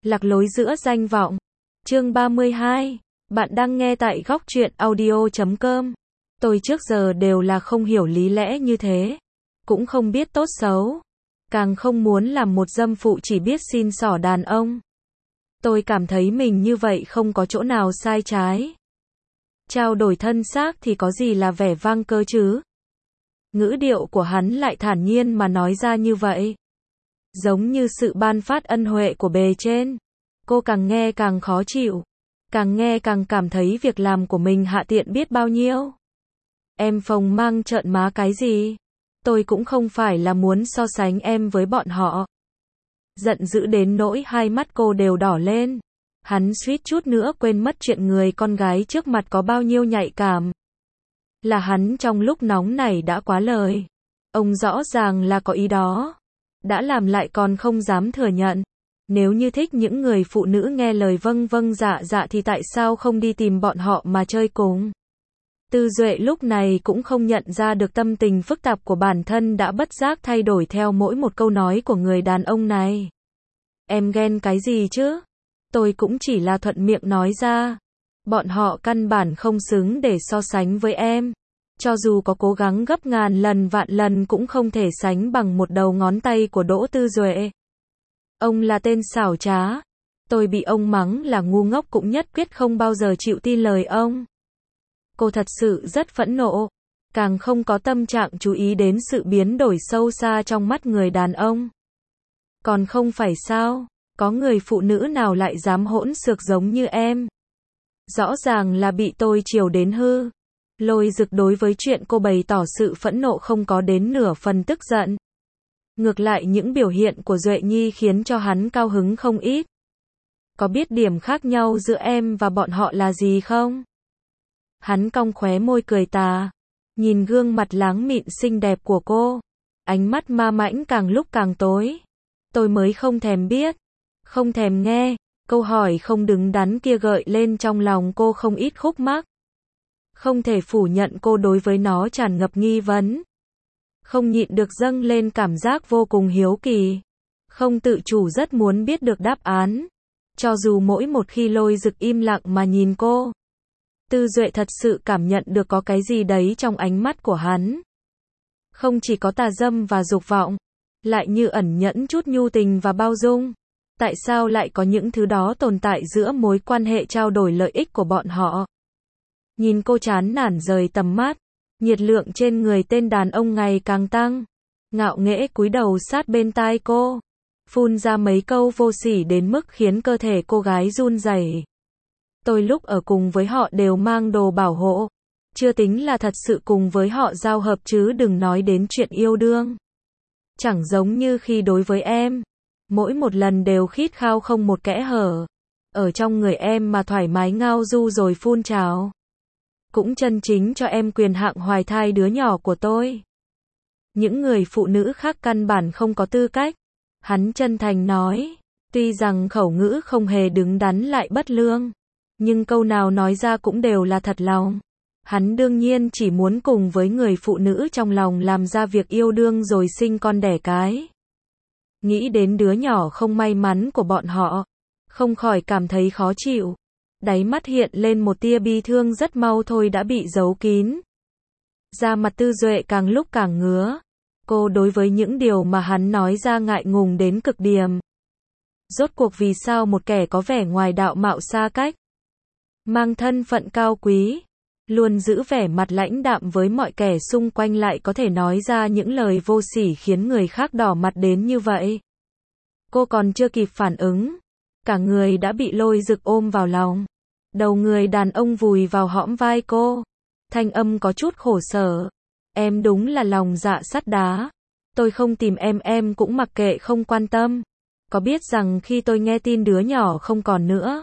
Lạc lối giữa danh vọng. Chương 32. Bạn đang nghe tại góc truyện audio.com. Tôi trước giờ đều là không hiểu lý lẽ như thế. Cũng không biết tốt xấu. Càng không muốn làm một dâm phụ chỉ biết xin xỏ đàn ông. Tôi cảm thấy mình như vậy không có chỗ nào sai trái. Trao đổi thân xác thì có gì là vẻ vang cơ chứ? Ngữ điệu của hắn lại thản nhiên mà nói ra như vậy. Giống như sự ban phát ân huệ của bề trên. Cô càng nghe càng khó chịu. Càng nghe càng cảm thấy việc làm của mình hạ tiện biết bao nhiêu. Em phồng mang trợn má cái gì? Tôi cũng không phải là muốn so sánh em với bọn họ. Giận dữ đến nỗi hai mắt cô đều đỏ lên. Hắn suýt chút nữa quên mất chuyện người con gái trước mặt có bao nhiêu nhạy cảm. Là hắn trong lúc nóng này đã quá lời. Ông rõ ràng là có ý đó. Đã làm lại còn không dám thừa nhận. Nếu như thích những người phụ nữ nghe lời vâng vâng dạ dạ thì tại sao không đi tìm bọn họ mà chơi cùng? Tư Duệ lúc này cũng không nhận ra được tâm tình phức tạp của bản thân đã bất giác thay đổi theo mỗi một câu nói của người đàn ông này. Em ghen cái gì chứ? Tôi cũng chỉ là thuận miệng nói ra. Bọn họ căn bản không xứng để so sánh với em. Cho dù có cố gắng gấp ngàn lần vạn lần cũng không thể sánh bằng một đầu ngón tay của Đỗ Tư Duệ. Ông là tên xảo trá. Tôi bị ông mắng là ngu ngốc cũng nhất quyết không bao giờ chịu tin lời ông. Cô thật sự rất phẫn nộ. Càng không có tâm trạng chú ý đến sự biến đổi sâu xa trong mắt người đàn ông. Còn không phải sao? Có người phụ nữ nào lại dám hỗn xược giống như em? Rõ ràng là bị tôi chiều đến hư. Lôi Dực đối với chuyện cô bày tỏ sự phẫn nộ không có đến nửa phần tức giận. Ngược lại những biểu hiện của Duệ Nhi khiến cho hắn cao hứng không ít. Có biết điểm khác nhau giữa em và bọn họ là gì không? Hắn cong khóe môi cười tà. Nhìn gương mặt láng mịn xinh đẹp của cô. Ánh mắt ma mãnh càng lúc càng tối. Tôi mới không thèm biết. Không thèm nghe. Câu hỏi không đứng đắn kia gợi lên trong lòng cô không ít khúc mắc. Không thể phủ nhận cô đối với nó tràn ngập nghi vấn. Không nhịn được dâng lên cảm giác vô cùng hiếu kỳ. Không tự chủ rất muốn biết được đáp án. Cho dù mỗi một khi Lôi Dực im lặng mà nhìn cô. Tư Duệ thật sự cảm nhận được có cái gì đấy trong ánh mắt của hắn. Không chỉ có tà dâm và dục vọng. Lại như ẩn nhẫn chút nhu tình và bao dung. Tại sao lại có những thứ đó tồn tại giữa mối quan hệ trao đổi lợi ích của bọn họ? Nhìn cô chán nản rời tầm mắt. Nhiệt lượng trên người tên đàn ông ngày càng tăng. Ngạo nghễ cúi đầu sát bên tai cô. Phun ra mấy câu vô sỉ đến mức khiến cơ thể cô gái run rẩy. Tôi lúc ở cùng với họ đều mang đồ bảo hộ. Chưa tính là thật sự cùng với họ giao hợp chứ đừng nói đến chuyện yêu đương. Chẳng giống như khi đối với em. Mỗi một lần đều khít khao không một kẽ hở. Ở trong người em mà thoải mái ngao du rồi phun trào. Cũng chân chính cho em quyền hạn hoài thai đứa nhỏ của tôi. Những người phụ nữ khác căn bản không có tư cách. Hắn chân thành nói. Tuy rằng khẩu ngữ không hề đứng đắn lại bất lương. Nhưng câu nào nói ra cũng đều là thật lòng. Hắn đương nhiên chỉ muốn cùng với người phụ nữ trong lòng làm ra việc yêu đương rồi sinh con đẻ cái. Nghĩ đến đứa nhỏ không may mắn của bọn họ. Không khỏi cảm thấy khó chịu. Đáy mắt hiện lên một tia bi thương rất mau thôi đã bị giấu kín. Da mặt Tư Duệ càng lúc càng ngứa. Cô đối với những điều mà hắn nói ra ngại ngùng đến cực điểm. Rốt cuộc vì sao một kẻ có vẻ ngoài đạo mạo xa cách, mang thân phận cao quý, luôn giữ vẻ mặt lãnh đạm với mọi kẻ xung quanh lại có thể nói ra những lời vô sỉ khiến người khác đỏ mặt đến như vậy. Cô còn chưa kịp phản ứng. Cả người đã bị Lôi Dực ôm vào lòng. Đầu người đàn ông vùi vào hõm vai cô. Thanh âm có chút khổ sở. Em đúng là lòng dạ sắt đá. Tôi không tìm em cũng mặc kệ không quan tâm. Có biết rằng khi tôi nghe tin đứa nhỏ không còn nữa,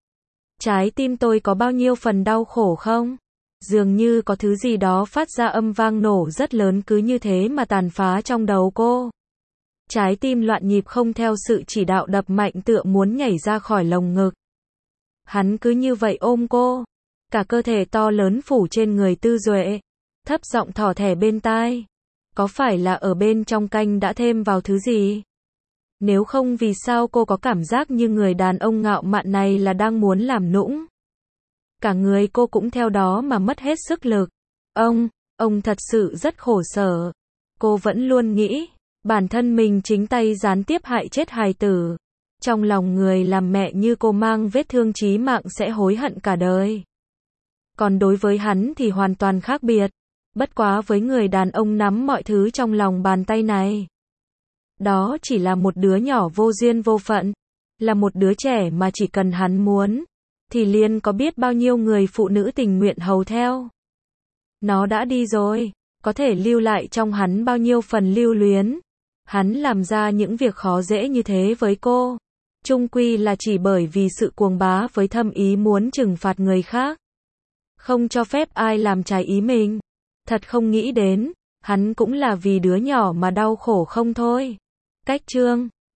trái tim tôi có bao nhiêu phần đau khổ không? Dường như có thứ gì đó phát ra âm vang nổ rất lớn cứ như thế mà tàn phá trong đầu cô. Trái tim loạn nhịp không theo sự chỉ đạo đập mạnh tựa muốn nhảy ra khỏi lồng ngực. Hắn cứ như vậy ôm cô. Cả cơ thể to lớn phủ trên người Tư Duệ. Thấp giọng thỏ thẻ bên tai. Có phải là ở bên trong canh đã thêm vào thứ gì? Nếu không vì sao cô có cảm giác như người đàn ông ngạo mạn này là đang muốn làm nũng. Cả người cô cũng theo đó mà mất hết sức lực. Ông thật sự rất khổ sở. Cô vẫn luôn nghĩ, bản thân mình chính tay gián tiếp hại chết hài tử. Trong lòng người làm mẹ như cô mang vết thương chí mạng sẽ hối hận cả đời. Còn đối với hắn thì hoàn toàn khác biệt. Bất quá với người đàn ông nắm mọi thứ trong lòng bàn tay này. Đó chỉ là một đứa nhỏ vô duyên vô phận. Là một đứa trẻ mà chỉ cần hắn muốn. Thì liền có biết bao nhiêu người phụ nữ tình nguyện hầu theo. Nó đã đi rồi. Có thể lưu lại trong hắn bao nhiêu phần lưu luyến. Hắn làm ra những việc khó dễ như thế với cô. Chung quy là chỉ bởi vì sự cuồng bá với thâm ý muốn trừng phạt người khác. Không cho phép ai làm trái ý mình. Thật không nghĩ đến, hắn cũng là vì đứa nhỏ mà đau khổ không thôi. Cách chương